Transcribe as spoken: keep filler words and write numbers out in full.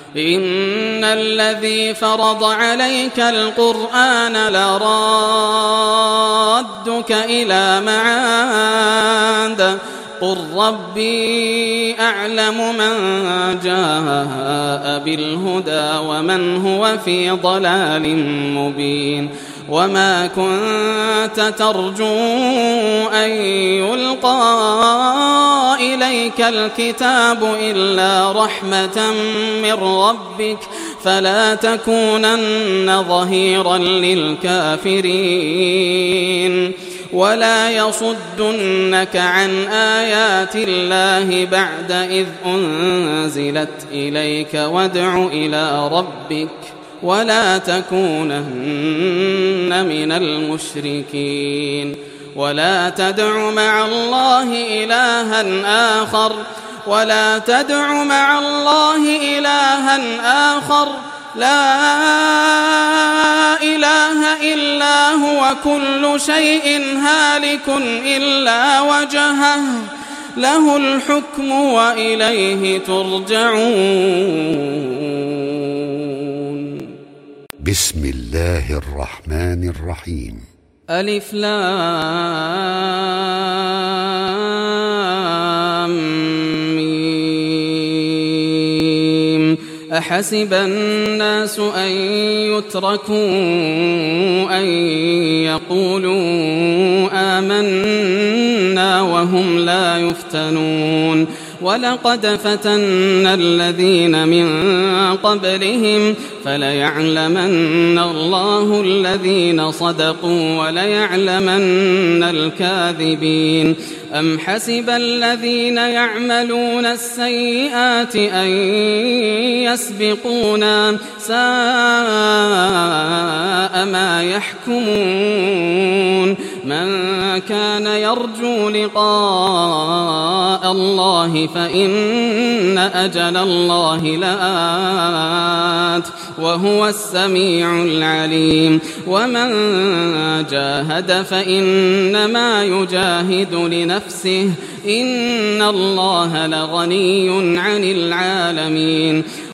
إن الذي فرض عليك القرآن لرادك إلى معاد قل ربي أعلم من جاء بالهدى ومن هو في ضلال مبين وما كنت ترجو أن يلقى إليك الكتاب إلا رحمة من ربك فلا تكونن ظهيرا للكافرين ولا يصدنك عن آيات الله بعد إذ أنزلت إليك وادع إلى ربك ولا تكونن من المشركين ولا تدع مع الله إلها آخر ولا تدع مع الله إلها آخر لا إله إلا هو كل شيء هالك إلا وجهه له الحكم وإليه ترجعون. بسم الله الرحمن الرحيم. ألف لام ميم. أحسب الناس أن يتركوا أن يقولوا آمنا وهم لا يفتنون ولقد فتنا الذين من قبلهم فليعلمن الله الذين صدقوا وليعلمن الكاذبين. أم حسب الذين يعملون السيئات أن يسبقونا ساء ما يحكمون. من كان يرجو لقاء الله فإن أجل الله لآت وهو السميع العليم. ومن جاهد فإنما يجاهد لنفسه إن الله لغني عن العالمين.